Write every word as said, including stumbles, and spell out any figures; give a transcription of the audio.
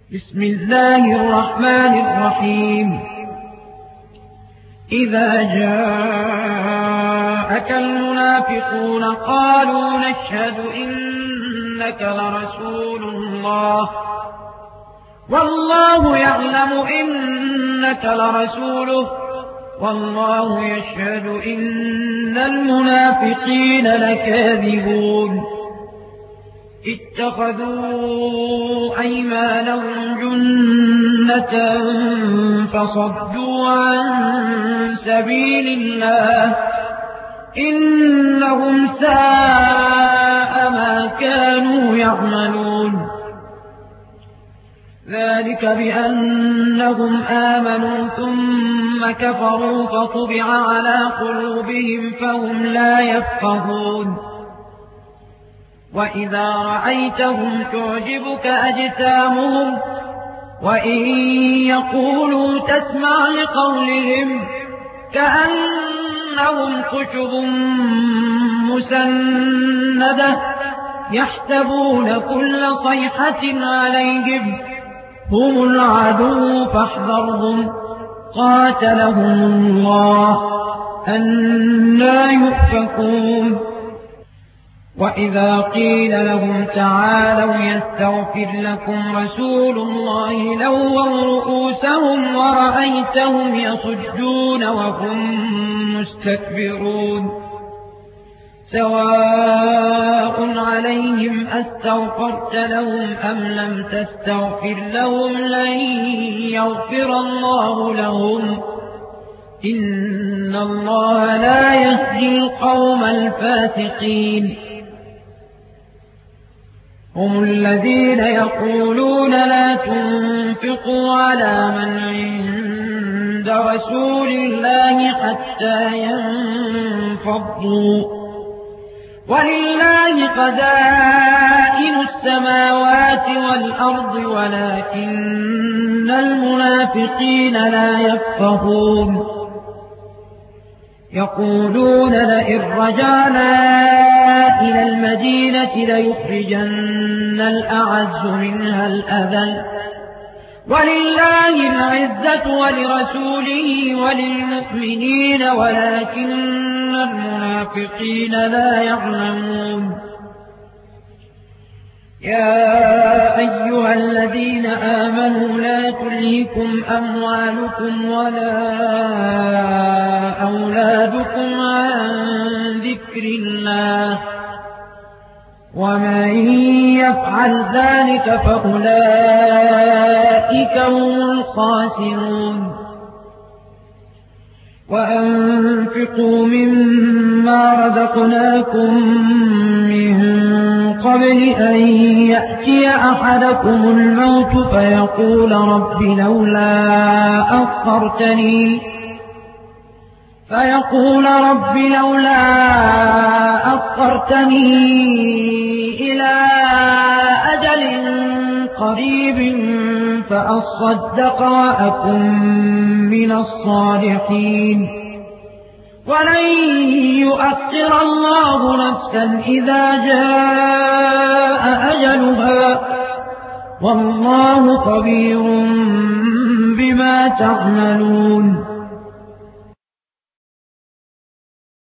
بسم الله الرحمن الرحيم. إذا جاءك المنافقون قالوا نشهد إنك لرسول الله والله يعلم إنك لرسوله والله يشهد إن المنافقين لكاذبون. اتخذوا أيمانهم جنة فصدوا عن سبيل الله إنهم ساء ما كانوا يعملون. ذلك بأنهم آمنوا ثم كفروا فطبع على قلوبهم فهم لا يفقهون. وإذا رأيتهم تعجبك أجسامهم وإن يقولوا تسمع لقولهم كأنهم خشب مسندة يحسبون كل صيحة عليهم هم العدو فاحذرهم قاتلهم الله أنى يؤفكون. وإذا قيل لهم تعالوا يستغفر لكم رسول الله لووا رؤوسهم ورأيتهم يصدون وهم مستكبرون. سواء عليهم أستغفرت لهم أم لم تستغفر لهم لن يغفر الله لهم إن الله لا يهدي القوم الفاسقين. هم الذين يقولون لا تنفقوا على من عند رسول الله حتى ينفضوا ولله خزائن السماوات والأرض ولكن المنافقين لا يفقهون. يقولون لئن رجعنا إلى المدينة ليخرجن الأعز منها الأذل ولله العزة ولرسوله وللمؤمنين ولكن المنافقين لا يعلمون. يا أيها الذين آمنوا لا تلهكم أموالكم ولا أولادكم عن ذكر الله ومن يفعل ذلك فأولئك هم الخاسرون. وأنفقوا مما رزقناكم من قبل أن يأتي أحدكم الموت فيقول رب لولا أخرتني فيقول رب لولا أخرتني إلى أجل قريب فأصدق وأكن من الصالحين ولن يؤخر الله نفسا إذا جاء أجلها والله خبير بما تعملون.